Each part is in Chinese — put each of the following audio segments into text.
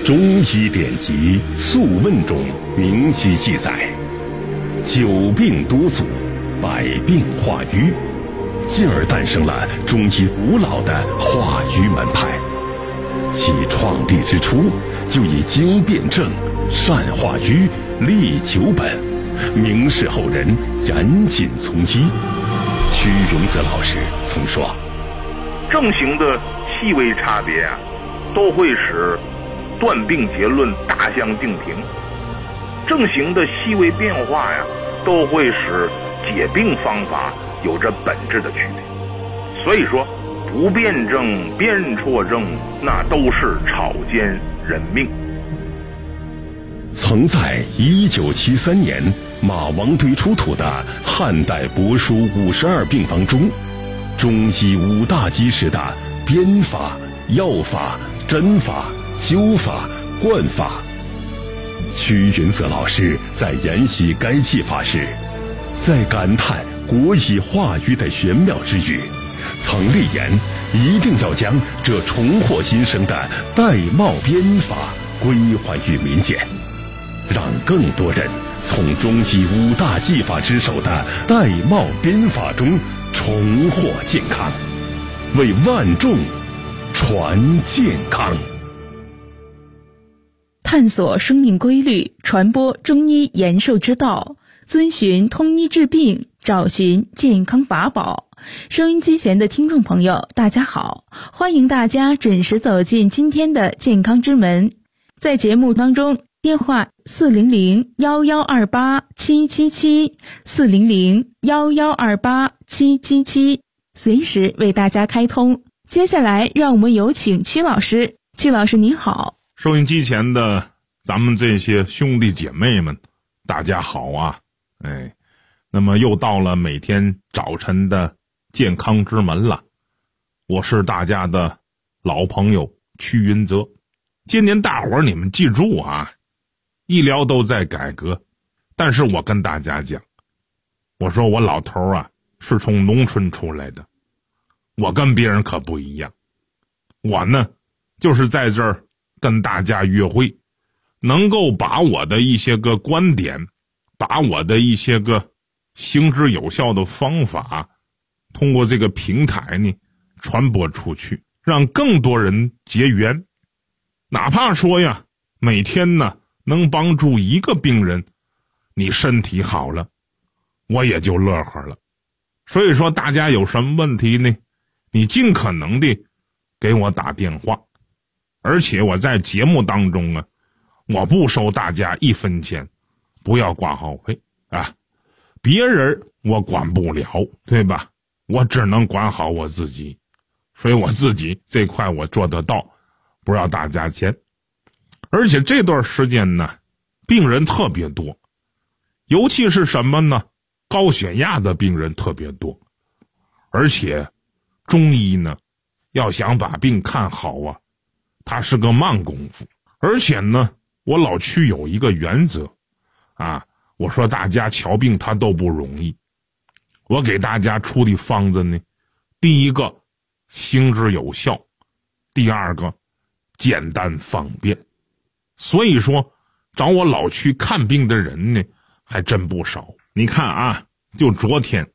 中医典籍《素问》中明晰记载，久病多阻，百病化瘀，进而诞生了中医古老的化瘀门派。其创立之初，就以经辨证、善化瘀、利久本，明示后人严谨从医。屈荣泽老师曾说：“ 症型的细微差别啊，都会使断病结论大相径庭；症型的细微变化呀，都会使解病方法有着本质的区别。所以说，不辨证、辨错症，那都是草菅人命。” 曾在1973年马王堆出土的汉代帛书52病房中，中医5大基石的编法、药法、针法、灸法、灌法。屈云泽老师在研习该技法时，在感叹国医化瘀的玄妙之余，曾立言一定要将这重获新生的玳瑁编法归还于民间，让更多人从中医5大技法之首的玳瑁编法中重获健康，为万众传健康。 探索生命规律，传播中医延寿之道，遵循通医治病，找寻健康法宝。收音机前的听众朋友，大家好，欢迎大家准时走进今天的健康之门。在节目当中，电话400-1128-777，400-1128-777，随时为大家开通。接下来让我们有请屈老师。屈老师您好。 收音机前的咱们这些兄弟姐妹们，大家好啊！那么又到了每天早晨的健康之门了。我是大家的老朋友屈云泽。今年大伙儿你们记住啊，医疗都在改革，但是我跟大家讲，我说我老头啊是从农村出来的，我跟别人可不一样。我呢就是在这儿跟大家约会，能够把我的一些个观点，把我的一些个行之有效的方法，通过这个平台呢传播出去，让更多人结缘。哪怕说呀，每天呢能帮助一个病人，你身体好了，我也就乐呵了。所以说大家有什么问题呢，你尽可能的给我打电话。而且我在节目当中啊，我不收大家1分钱，不要挂号费啊。别人我管不了，对吧？我只能管好我自己，所以我自己这块我做得到，不要大家钱。而且这段时间呢，病人特别多，尤其是什么呢？高血压的病人特别多。而且中医呢，要想把病看好啊，它是个慢功夫。而且呢，我老屈有一个原则啊，我说大家瞧病它都不容易，我给大家出的方子呢，第一个行之有效，第二个简单方便。所以说找我老屈看病的人呢还真不少。你看啊，就昨天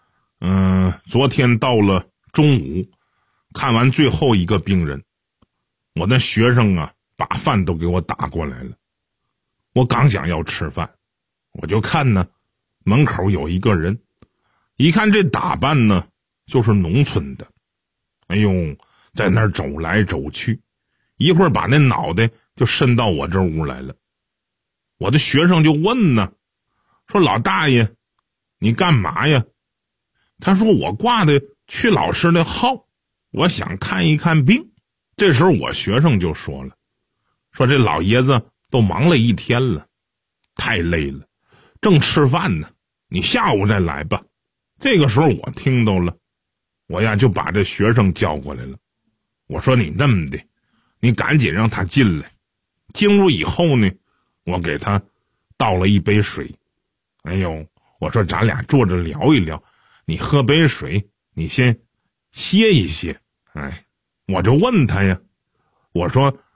到了中午看完最后一个病人，我的学生啊把饭都给我打过来了。我刚想要吃饭，我就看呢门口有一个人，一看这打扮呢就是农村的，哎呦，在那儿走来走去，一会儿把那脑袋就伸到我这屋来了。我的学生就问呢，说老大爷你干嘛呀？他说我挂的屈老师的号，我想看一看病。这时候我学生就说了，说这老爷子都忙了一天了，太累了，正吃饭呢，你下午再来吧。这个时候我听到了，我呀就把这学生叫过来了。我说你这么的，你赶紧让他进来。进入以后呢，我给他倒了一杯水。哎呦，我说咱俩坐着聊一聊，你喝杯水，你先歇一歇。我就问他呀，我说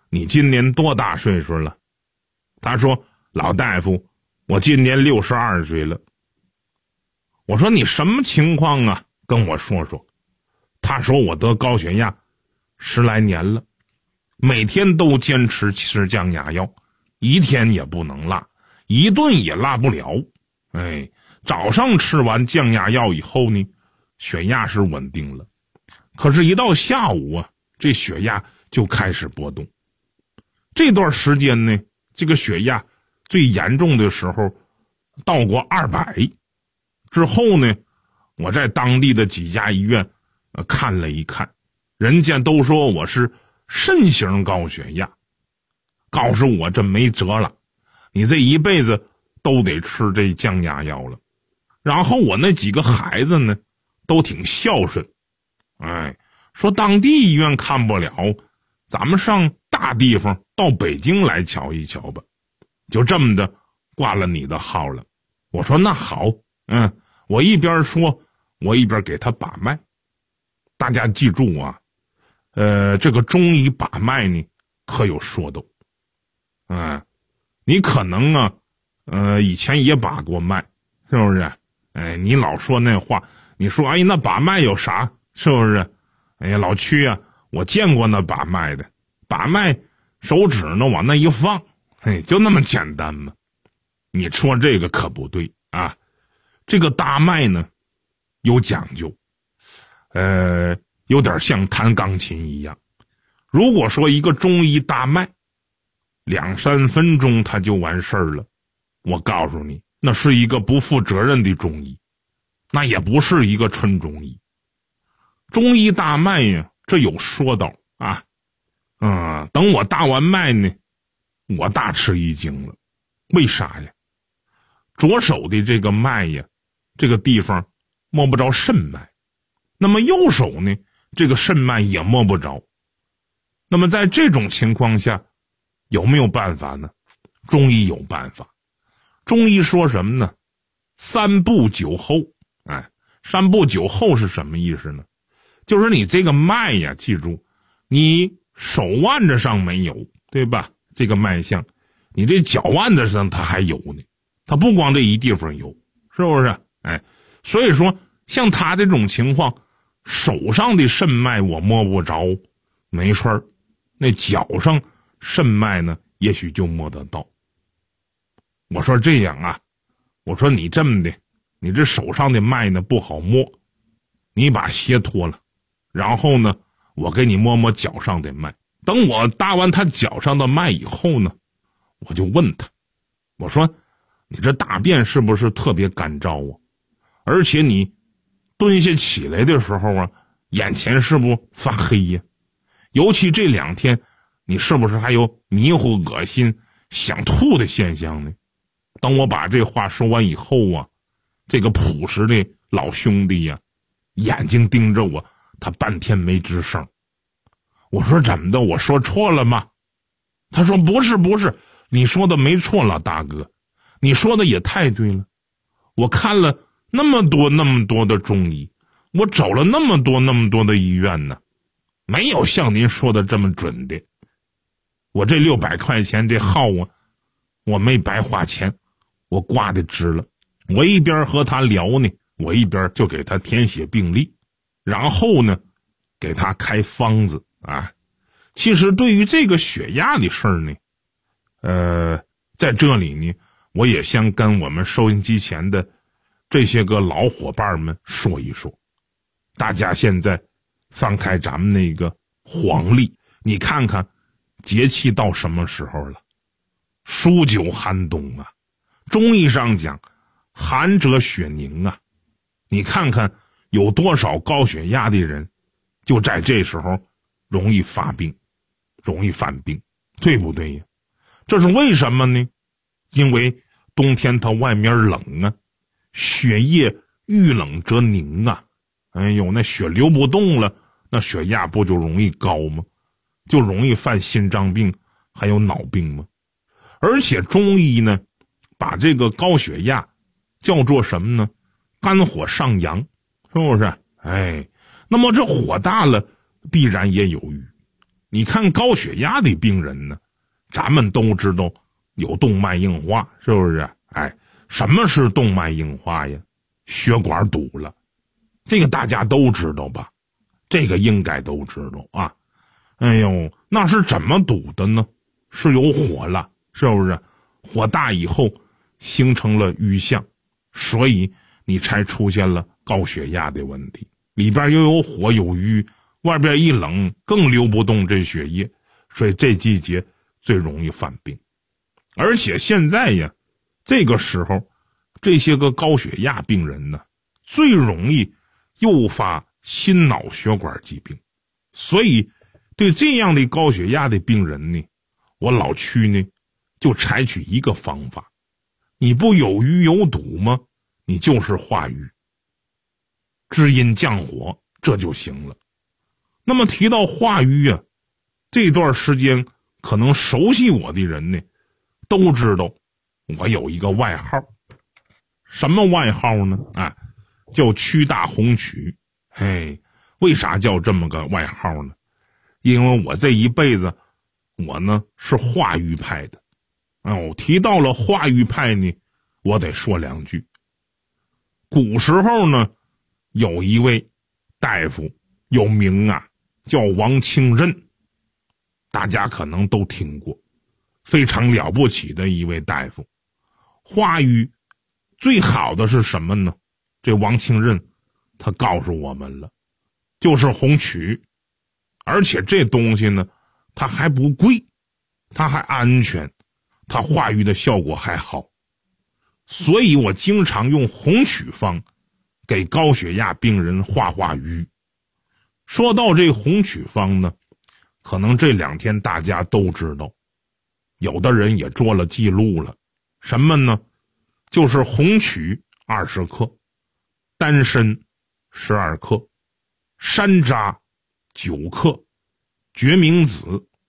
你今年多大岁数了？他说老大夫，我今年62岁了。我说你什么情况啊？跟我说说。他说我得高血压10来年了，每天都坚持吃降压药，一天也不能落，一顿也落不了。早上吃完降压药以后呢，血压是稳定了，可是一到下午啊，这血压就开始波动。这段时间呢，这个血压最严重的时候到过200。之后呢，我在当地的几家医院看了一看，人家都说我是肾型高血压，告诉我这没辙了，你这一辈子都得吃这降压药了。然后我那几个孩子呢都挺孝顺，说当地医院看不了，咱们上大地方到北京来瞧一瞧吧。就这么的挂了你的号了。我说那好，我一边说我一边给他把脉。大家记住啊，这个中医把脉呢可有说头。你可能啊以前也把过脉，是不是？你老说那话，你说那把脉有啥，是不是？老屈啊，我见过那把脉的，把脉手指呢往那一放，就那么简单吗？你说这个可不对啊，这个搭脉呢有讲究，有点像弹钢琴一样。如果说一个中医搭脉2、3分钟他就完事儿了，我告诉你，那是一个不负责任的中医，那也不是一个纯中医。中医搭脉呀，这有说道啊。等我搭完脉呢，我大吃一惊了。为啥呀？左手的这个脉呀，这个地方摸不着肾脉，那么右手呢，这个肾脉也摸不着。那么在这种情况下，有没有办法呢？中医有办法。中医说什么呢？3步9候。3步9候是什么意思呢？就是你这个脉呀，记住，你手腕子上没有，对吧？这个脉象，你这脚腕子上它还有呢，它不光这一地方有，是不是？所以说像他这种情况，手上的肾脉我摸不着，没事儿，那脚上肾脉呢，也许就摸得到。我说这样啊，我说你这么的，你这手上的脉呢不好摸，你把鞋脱了，然后呢，我给你摸摸脚上的脉。等我搭完他脚上的脉以后呢，我就问他，我说你这大便是不是特别干燥啊？而且你蹲下起来的时候啊，眼前是不是发黑呀？尤其这2天，你是不是还有迷糊、恶心、想吐的现象呢？当我把这话说完以后啊，这个朴实的老兄弟呀，眼睛盯着我，他半天没吱声。我说怎么的？我说错了吗？他说不是，你说的没错了，大哥，你说的也太对了。我看了那么多的中医，我走了那么多的医院呢，没有像您说的这么准的。我这600块钱这号啊，我没白花钱，我挂的值了。我一边和他聊呢，我一边就给他填写病历，然后呢给他开方子啊。其实对于这个血压的事儿呢，在这里呢，我也想跟我们收音机前的这些个老伙伴们说一说。大家现在翻开咱们那个黄历，你看看节气到什么时候了？数9寒冬啊，中医上讲寒者血凝啊。你看看有多少高血压的人就在这时候容易发病，容易犯病，对不对呀？这是为什么呢？因为冬天它外面冷啊，血液遇冷则凝啊。那血流不动了，那血压不就容易高吗？就容易犯心脏病还有脑病吗？而且中医呢把这个高血压叫做什么呢？肝火上扬，是不是？那么这火大了必然也有余。 你看高血压的病人呢，咱们都知道有动脉硬化，是不是？什么是动脉硬化呀？血管堵了，这个大家都知道吧？这个应该都知道啊。那是怎么堵的呢？是有火了，是不是？火大以后形成了瘀象，所以你才出现了高血压的问题。里边又有火有瘀，外边一冷更流不动这血液，所以这季节最容易犯病。而且现在呀，这个时候这些个高血压病人呢，最容易诱发心脑血管疾病。所以对这样的高血压的病人呢，我老区呢就采取一个方法，你不有瘀有堵吗？你就是化瘀，滋阴降火，这就行了。那么提到化瘀啊，这段时间可能熟悉我的人呢都知道我有一个外号。什么外号呢？叫屈大红曲。为啥叫这么个外号呢？因为我这一辈子我呢是化瘀派的。我提到了化瘀派呢，我得说两句。古时候呢，有一位大夫有名啊，叫王清任，大家可能都听过，非常了不起的一位大夫。化瘀最好的是什么呢？这王清任他告诉我们了，就是红曲。而且这东西呢，它还不贵，它还安全，它化瘀的效果还好。所以我经常用红曲方给高血压病人化瘀。说到这红曲方呢，可能这2天大家都知道，有的人也做了记录了。什么呢？就是红曲20克，丹参12克，山楂9克，决明子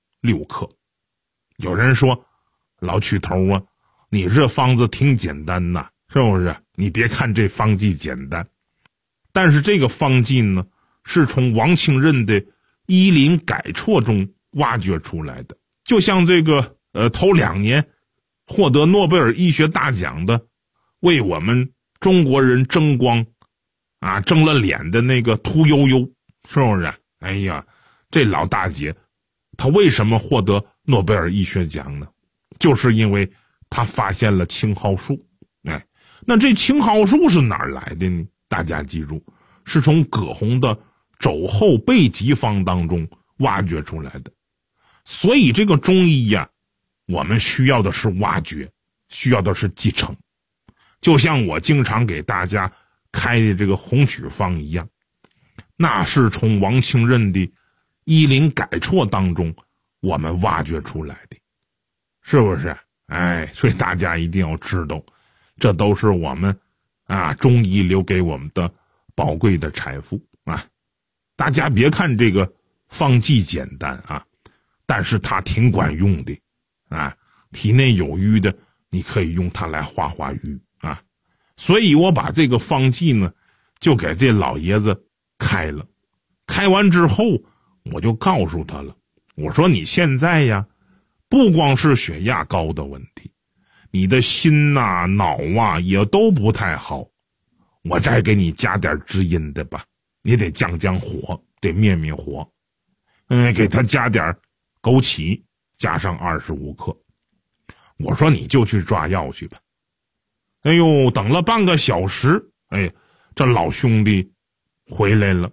6克。有人说，老曲头啊，你这方子挺简单呐，是不是？你别看这方剂简单，但是这个方剂呢，是从王清任的医林改错中挖掘出来的。就像这个头2年获得诺贝尔医学大奖的，为我们中国人争光争了脸的那个屠呦呦，是不是？这老大姐她为什么获得诺贝尔医学奖呢？就是因为她发现了青蒿素。那这青蒿素是哪儿来的呢？大家记住，是从葛洪的肘后备急方当中挖掘出来的。所以这个中医呀，我们需要的是挖掘，需要的是继承。就像我经常给大家开的这个红曲方一样，那是从王清任的医林改错当中我们挖掘出来的，是不是？所以大家一定要知道，这都是我们中医留给我们的宝贵的财富啊！大家别看这个方剂简单但是它挺管用的体内有瘀的，你可以用它来化瘀所以我把这个方剂呢，就给这老爷子开了。开完之后，我就告诉他了，我说你现在呀，不光是血压高的问题，你的心脑也都不太好。我再给你加点滋阴的吧，你得降火，得灭火。给他加点枸杞，加上25克。我说你就去抓药去吧。等了半个小时，这老兄弟回来了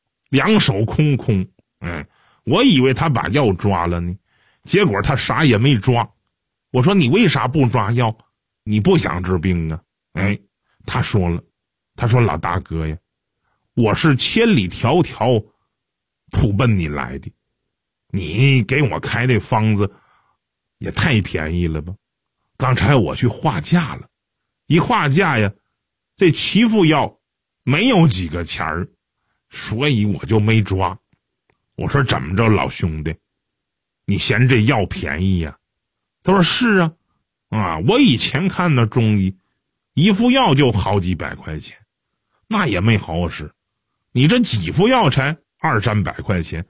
，2手空空。我以为他把药抓了呢，结果他啥也没抓。我说你为啥不抓药？你不想治病啊？他说了，他说老大哥呀，我是千里迢迢扑奔你来的，你给我开的方子也太便宜了吧？刚才我去划价了，一划价呀，这7副药没有几个钱儿，所以我就没抓。我说怎么着老兄弟，你嫌这药便宜呀？他说是我以前看的中医，1副药就好几百块钱，那也没好使。你这几副药才200-300块钱，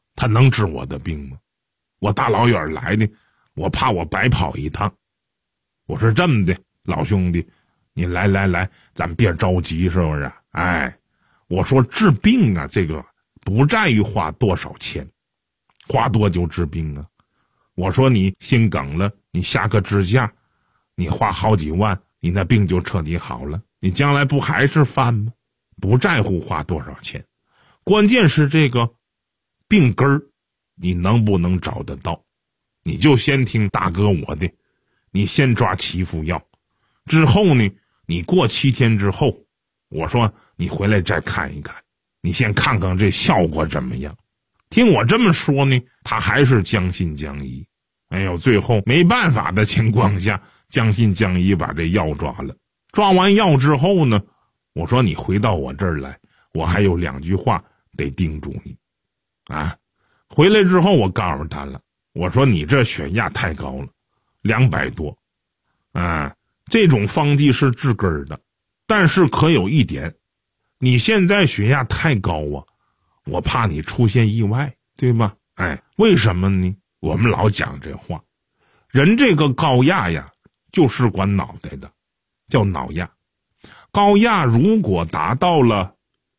他能治我的病吗？我大老远来的，我怕我白跑一趟。我说这么的，老兄弟，你来，咱别着急，是不是？哎，我说治病啊，这个不在于花多少钱，花多就治病啊。我说你心梗了，你下个支架，你花好几万，你那病就彻底好了，你将来不还是犯吗？不在乎花多少钱，关键是这个病根儿你能不能找得到。你就先听大哥我的，你先抓7副药，之后呢，你过7天之后，我说你回来再看一看，你先看看这效果怎么样。听我这么说呢，他还是将信将疑。哎呦，最后没办法的情况下，将信将疑把这药抓了。抓完药之后呢，我说你回到我这儿来，我还有2句话得叮嘱你啊。回来之后我告诉他了，我说你这血压太高了，200多啊，这种方剂是治根儿的，但是可有一点，你现在血压太高啊，我怕你出现意外，对吧？哎，为什么呢？我们老讲这话，人这个高压呀，就是管脑袋的，叫脑压。高压如果达到了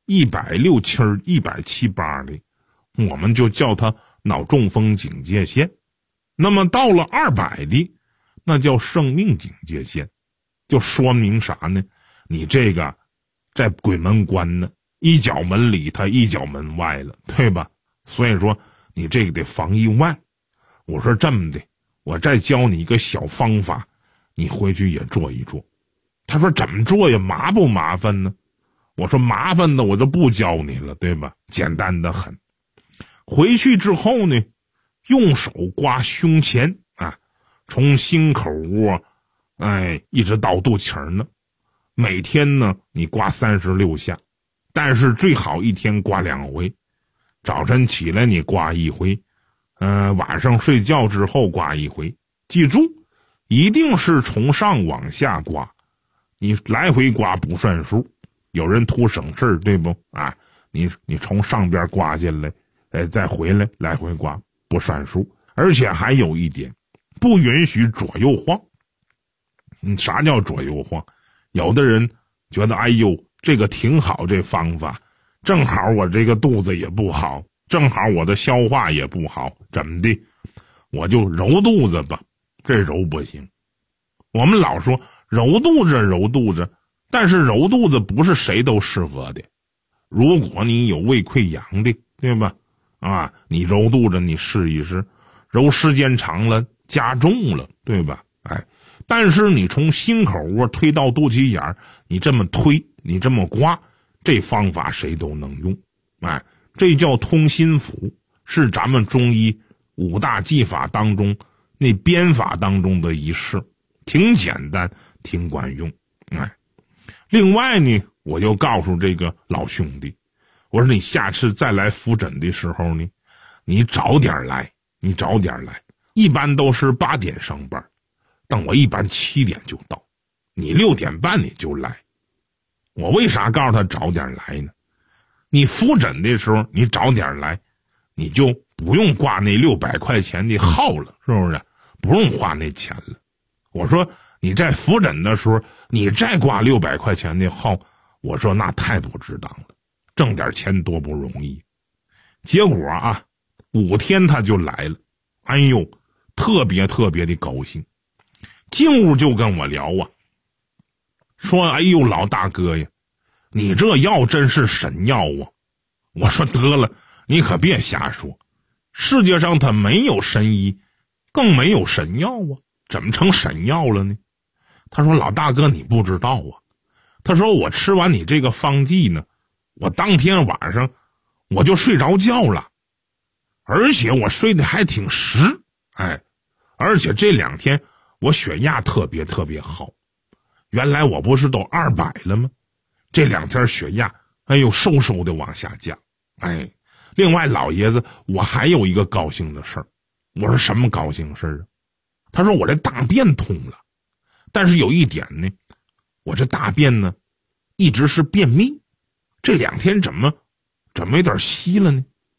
160、7、170、8的，我们就叫它脑中风警戒线。那么到了200的，那叫生命警戒线，就说明啥呢？你这个在鬼门关呢，一脚门里他一脚门外了，对吧？所以说你这个得防意外。我说这么的，我再教你一个小方法，你回去也做一做。他说怎么做呀？麻不麻烦呢？我说麻烦的我就不教你了，对吧？简单的很。回去之后呢，用手刮胸前啊，从心口窝，一直到肚脐呢。每天呢，你刮36下，但是最好一天刮2回。早晨起来你刮1回，晚上睡觉之后刮1回。记住，一定是从上往下刮，你来回刮不算数。有人图省事儿，对不？啊，你从上边刮进来，再回来来回刮不算数。而且还有一点，不允许左右晃。啥叫左右晃？有的人觉得哎呦这个挺好，这方法正好我这个肚子也不好，正好我的消化也不好，怎么的我就揉肚子吧。这揉不行，我们老说揉肚子，但是揉肚子不是谁都适合的。如果你有胃溃疡的，对吧？啊，你揉肚子你试一试，揉时间长了加重了，对吧？哎，但是你从心口窝推到肚脐眼，你这么推，你这么刮，这方法谁都能用。哎，这叫通心腑，是咱们中医5大技法当中那编法当中的一式，挺简单，挺管用。哎，另外呢，我就告诉这个老兄弟，我说你下次再来复诊的时候呢，你早点来，一般都是8点上班，但我一般7点就到，你6点半你就来。我为啥告诉他早点来呢？你复诊的时候你早点来，你就不用挂那600块钱的号了，是不是？不用花那钱了。我说你在复诊的时候你再挂600块钱的号，我说那太不值当了，挣点钱多不容易。结果啊5天他就来了，哎呦特别的高兴，进屋就跟我聊啊，说哎呦老大哥呀，你这药真是神药啊。我说得了，你可别瞎说，世界上它没有神医，更没有神药啊，怎么成神药了呢？他说老大哥你不知道啊，他说我吃完你这个方剂呢，我当天晚上我就睡着觉了，而且我睡得还挺实，而且这2天我血压特别好，原来我不是都200了吗？这2天血压哎呦嗖的往下降。另外老爷子我还有一个高兴的事儿。我说什么高兴事儿啊？他说我这大便通了，但是有一点呢，我这大便呢一直是便秘，这2天怎么有点稀了呢？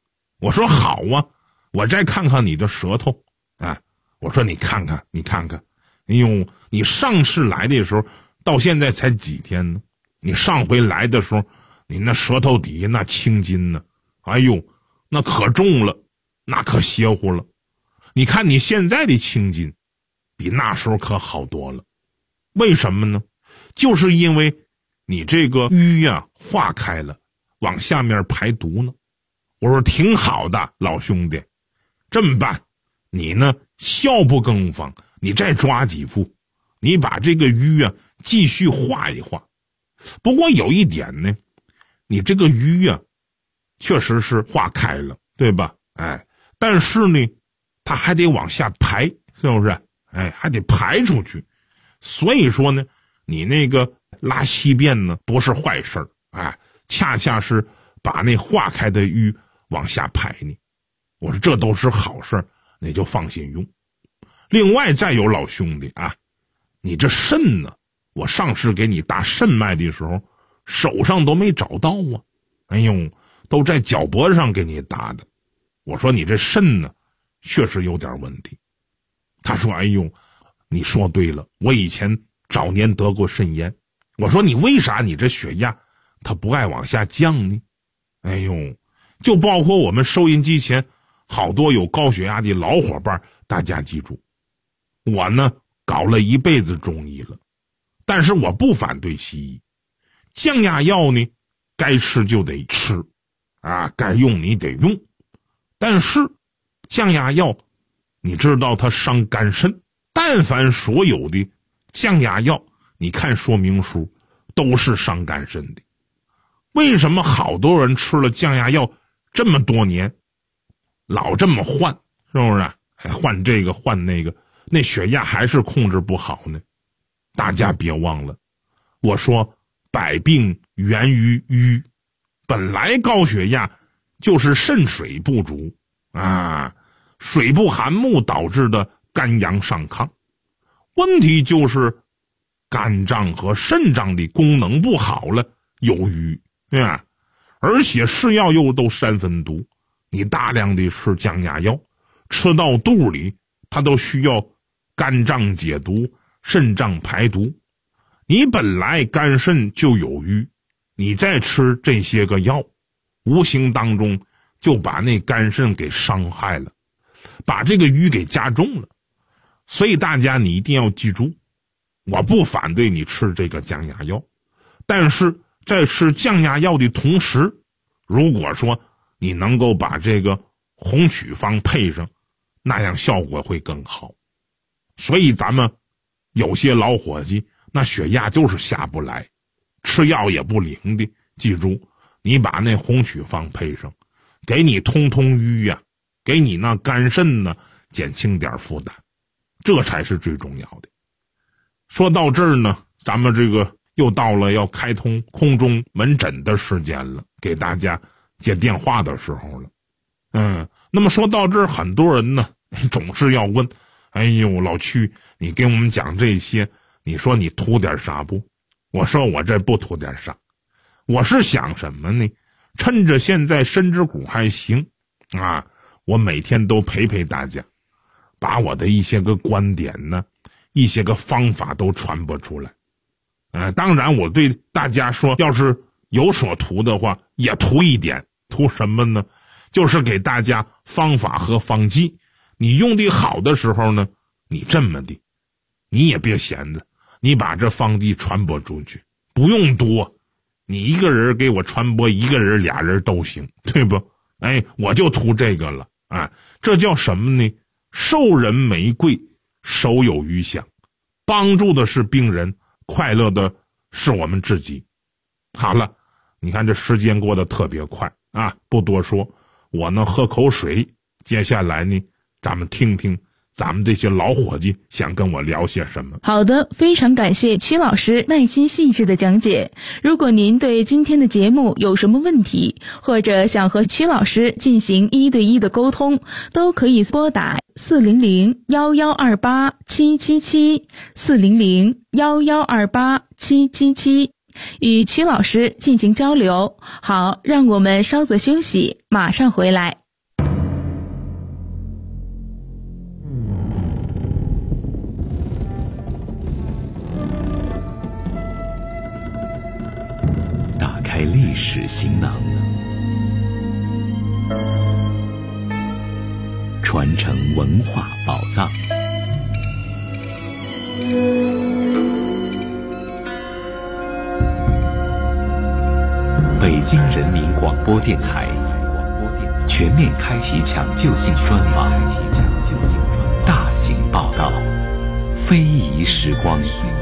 我说好啊，我再看看你的舌头啊。我说你看看，哎呦，你上次来的时候到现在才几天呢？你上回来的时候，你那舌头底下那青筋呢，哎呦，那可重了，那可邪乎了。你看你现在的青筋，比那时候可好多了。为什么呢？就是因为你这个瘀呀化开了，往下面排毒呢。我说挺好的，老兄弟，这么办，你呢笑不更方，你再抓几副，你把这个瘀啊继续化一化。不过有一点呢，你这个瘀啊确实是化开了，对吧？哎，但是呢它还得往下排，是不是？哎，还得排出去。所以说呢，你那个拉稀便呢不是坏事儿，哎，恰恰是把那化开的瘀往下排呢。我说这都是好事儿，你就放心用。另外再有老兄弟啊，你这肾呢，我上次给你搭肾脉的时候，手上都没找到啊，哎呦，都在脚脖上给你搭的。我说你这肾呢，确实有点问题。他说哎呦，你说对了，我以前早年得过肾炎。我说你为啥你这血压它不爱往下降呢？哎呦，就包括我们收音机前好多有高血压的老伙伴，大家记住，我呢搞了一辈子中医了，但是我不反对西医。降压药呢该吃就得吃啊，该用你得用，但是降压药你知道它伤肝肾，但凡所有的降压药你看说明书都是伤肝肾的。为什么好多人吃了降压药这么多年老这么换，是不是？换这个换那个，那血压还是控制不好呢？大家别忘了，我说百病源于瘀，本来高血压就是肾水不足啊，水不含木导致的肝阳上亢。问题就是肝脏和肾脏的功能不好了，有瘀，对吧？而且是药又都三分毒，你大量的吃降压药，吃到肚里它都需要肝脏解毒，肾脏排毒。你本来肝肾就有瘀，你再吃这些个药，无形当中就把那肝肾给伤害了，把这个瘀给加重了。所以大家你一定要记住，我不反对你吃这个降压药，但是在吃降压药的同时，如果说你能够把这个红曲方配上，那样效果会更好。所以咱们有些老伙计那血压就是下不来，吃药也不灵的，记住你把那红曲方配上，给你通通瘀呀，给你那肝肾呢减轻点负担，这才是最重要的。说到这儿呢，咱们这个又到了要开通空中门诊的时间了，给大家接电话的时候了。那么说到这儿，很多人呢总是要问，哎呦老曲，你给我们讲这些，你说你图点啥不？我说我这不图点啥，我是想什么呢？趁着现在身子骨还行啊，我每天都陪陪大家，把我的一些个观点呢，一些个方法都传播出来。当然我对大家说，要是有所图的话，也图一点，图什么呢？就是给大家方法和方剂，你用的好的时候呢，你这么的，你也别闲着，你把这方剂传播出去，不用多，你一个人给我传播，一个人俩人都行，对不？我就图这个了啊！这叫什么呢？授人玫瑰，手有余香，帮助的是病人，快乐的是我们自己。好了，你看这时间过得特别快啊！不多说，我呢喝口水，接下来呢，咱们听听咱们这些老伙计想跟我聊些什么。 好的，非常感谢曲老师耐心细致的讲解。如果您对今天的节目有什么问题，或者想和曲老师进行1对1的沟通，都可以拨打400-1128-777 400-1128-777与曲老师进行交流。好，让我们稍作休息，马上回来。 历史行囊，传承文化宝藏。北京人民广播电台全面开启抢救性专访，大型报道，非遗时光。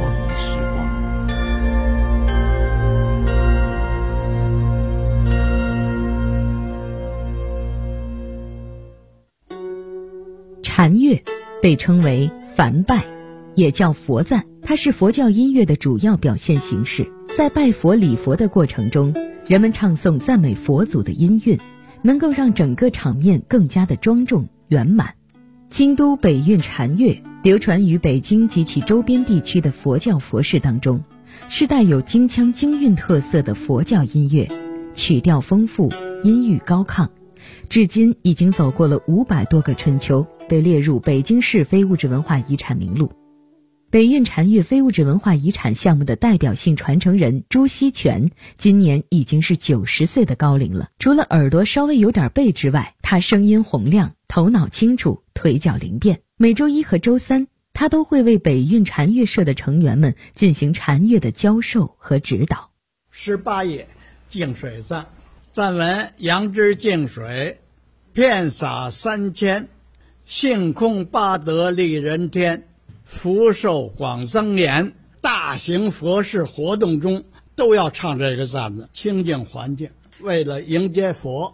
禅乐被称为梵拜，也叫佛赞，它是佛教音乐的主要表现形式。在拜佛礼佛的过程中，人们唱诵赞美佛祖的音韵，能够让整个场面更加的庄重圆满。京都北韵禅乐流传于北京及其周边地区的佛教佛事当中，是带有京腔京韵特色的佛教音乐，曲调丰富，音域高亢，至今已经走过了500多个春秋，被列入北京市非物质文化遗产名录。北韵禅乐非物质文化遗产项目的代表性传承人朱锡全今年已经是90岁的高龄了。除了耳朵稍微有点背之外，他声音洪亮，头脑清楚，腿脚灵便。每周一和周三，他都会为北韵禅乐社的成员们进行禅乐的教授和指导。 18页净水赞，赞文：杨枝净水，遍洒3000，性空八德利人天，福寿广增延。大型佛事活动中都要唱这个赞子，清净环境，为了迎接佛。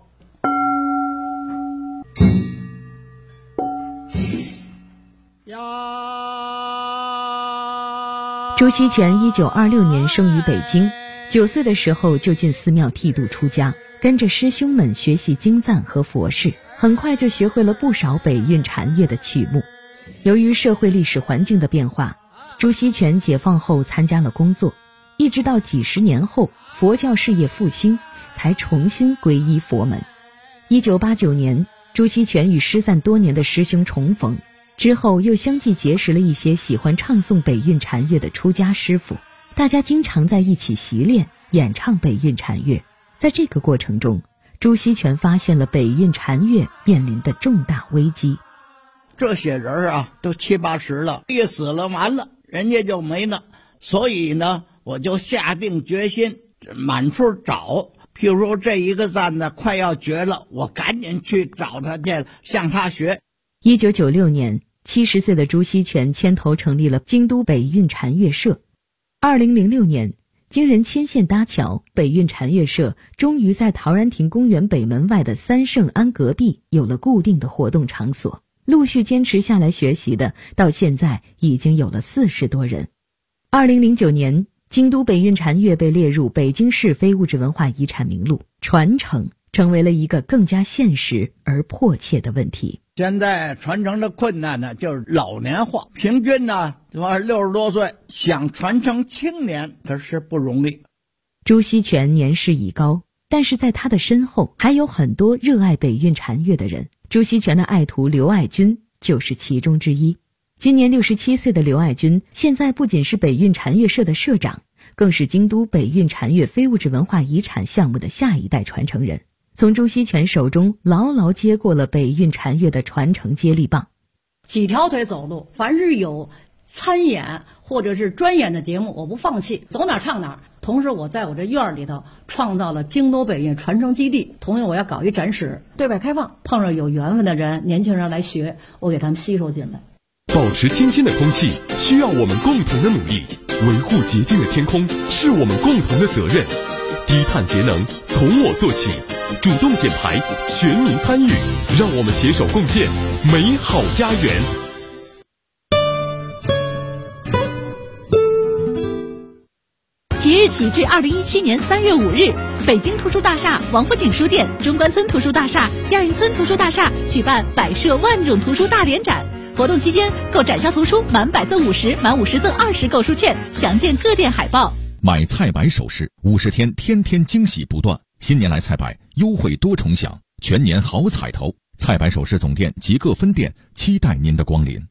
朱锡全1926年生于北京，9岁的时候就进寺庙剃度出家，跟着师兄们学习经赞和佛事，很快就学会了不少北韵禅乐的曲目。由于社会历史环境的变化，朱锡全解放后参加了工作，一直到几十年后佛教事业复兴，才重新皈依佛门。1989年，朱锡全与失散多年的师兄重逢，之后又相继结识了一些喜欢唱诵北韵禅乐的出家师傅，大家经常在一起习练演唱北韵禅乐。在这个过程中，朱锡全发现了北韵禅乐面临的重大危机。 这些人啊，都70、80了，一死了完了，人家就没了。所以呢，我就下定决心满处找。譬如说这一个赞呢快要绝了，我赶紧去找他去，向他学。 1996年，70岁的朱锡全牵头成立了京都北韵禅乐社。2006年，经人牵线搭桥，北韵禅乐社终于在陶然亭公园北门外的三圣庵隔壁有了固定的活动场所。陆续坚持下来学习的，到现在已经有了40多人。2009年，京都北韵禅乐被列入北京市非物质文化遗产名录，传承成为了一个更加现实而迫切的问题。 现在传承的困难呢，就是老年化，平均呢60多岁，想传承青年可是不容易。 朱锡全年事已高，但是在他的身后还有很多热爱北韵禅乐的人。朱锡全的爱徒刘爱军就是其中之一。今年67岁的刘爱军，现在不仅是北韵禅乐社的社长，更是京都北韵禅乐非物质文化遗产项目的下一代传承人，从朱锡全手中牢牢接过了北韵禅乐的传承接力棒。 几条腿走路，凡是有参演或者是专演的节目，我不放弃，走哪唱哪。同时我在我这院里头创造了京都北韵传承基地，同时我要搞一展示，对外开放，碰上有缘分的人，年轻人来学，我给他们吸收进来。 保持清新的空气需要我们共同的努力，维护洁净的天空是我们共同的责任。低碳节能从我做起，主动减排，全民参与，让我们携手共建美好家园。 即日起至2017年3月5日，北京图书大厦、王府井书店、中关村图书大厦、亚运村图书大厦举办百设万种图书大联展。活动期间，购展销图书满100赠50，满50赠20购书券，详见特店海报。 买菜百首饰，50天天天惊喜不断。新年来菜百，优惠多重享，全年好彩头。菜百首饰总店及各分店期待您的光临。